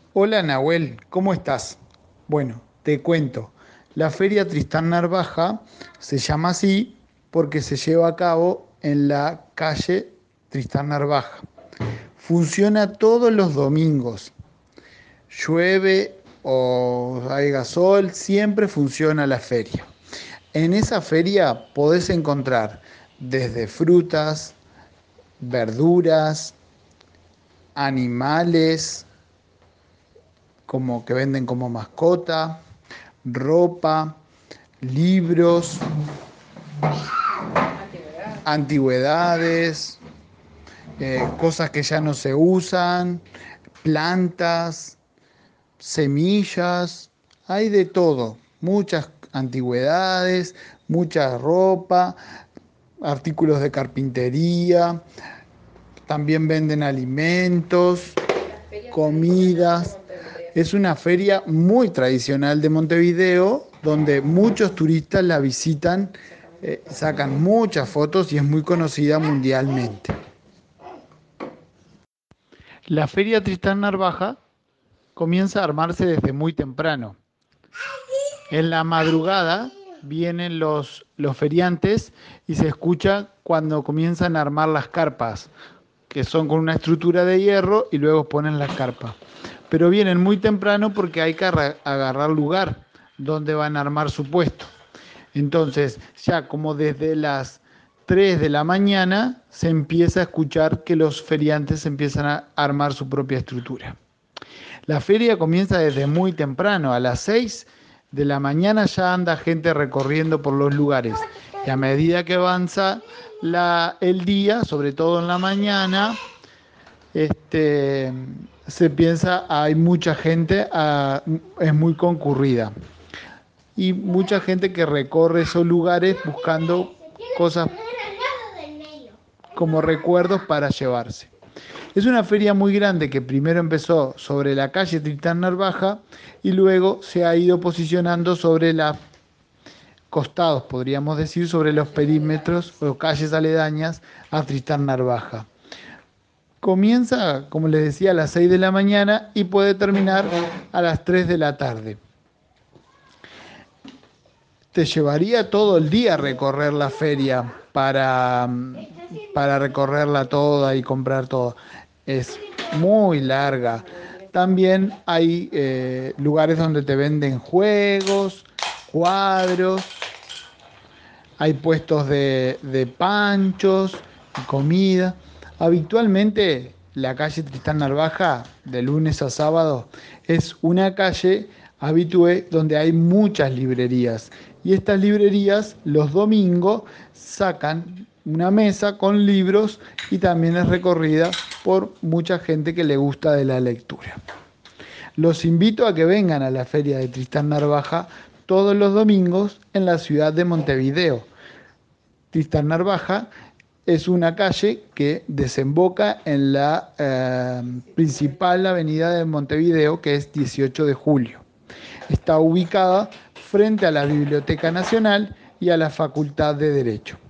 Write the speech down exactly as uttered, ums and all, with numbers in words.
Hola Nahuel, ¿cómo estás? Bueno, te cuento. La Feria Tristán Narvaja se llama así porque se lleva a cabo en la calle Tristán Narvaja. Funciona todos los domingos. Llueve o haya sol, siempre funciona la feria. En esa feria podés encontrar desde frutas, verduras, animales, como que venden como mascota, ropa, libros, antigüedades, eh, cosas que ya no se usan, plantas, semillas, hay de todo, muchas antigüedades, mucha ropa, artículos de carpintería, también venden alimentos, comidas. Es una feria muy tradicional de Montevideo, donde muchos turistas la visitan, eh, sacan muchas fotos y es muy conocida mundialmente. La feria Tristán Narvaja comienza a armarse desde muy temprano. En la madrugada vienen los, los feriantes y se escucha cuando comienzan a armar las carpas, que son con una estructura de hierro y luego ponen las carpas. Pero vienen muy temprano porque hay que agarrar lugar donde van a armar su puesto. Entonces, ya como desde las tres de la mañana se empieza a escuchar que los feriantes empiezan a armar su propia estructura. La feria comienza desde muy temprano, a las seis de la mañana ya anda gente recorriendo por los lugares. Y a medida que avanza la, el día, sobre todo en la mañana, este, se piensa, hay mucha gente, ah, es muy concurrida. Y mucha gente que recorre esos lugares buscando cosas como recuerdos para llevarse. Es una feria muy grande que primero empezó sobre la calle Tristán Narvaja y luego se ha ido posicionando sobre los costados, podríamos decir, sobre los perímetros o calles aledañas a Tristán Narvaja. Comienza, como les decía, a las seis de la mañana y puede terminar a las tres de la tarde. Te llevaría todo el día recorrer la feria para, para recorrerla toda y comprar todo. Es muy larga. También hay eh, lugares donde te venden juegos, cuadros, hay puestos de, de panchos y comida. Habitualmente la calle Tristán Narvaja, de lunes a sábado, es una calle habitué donde hay muchas librerías. Y estas librerías los domingos sacan una mesa con libros y también es recorrida por mucha gente que le gusta de la lectura. Los invito a que vengan a la feria de Tristán Narvaja todos los domingos en la ciudad de Montevideo. Tristán Narvaja es una calle que desemboca en la eh, principal avenida de Montevideo, que es dieciocho de julio. Está ubicada frente a la Biblioteca Nacional y a la Facultad de Derecho.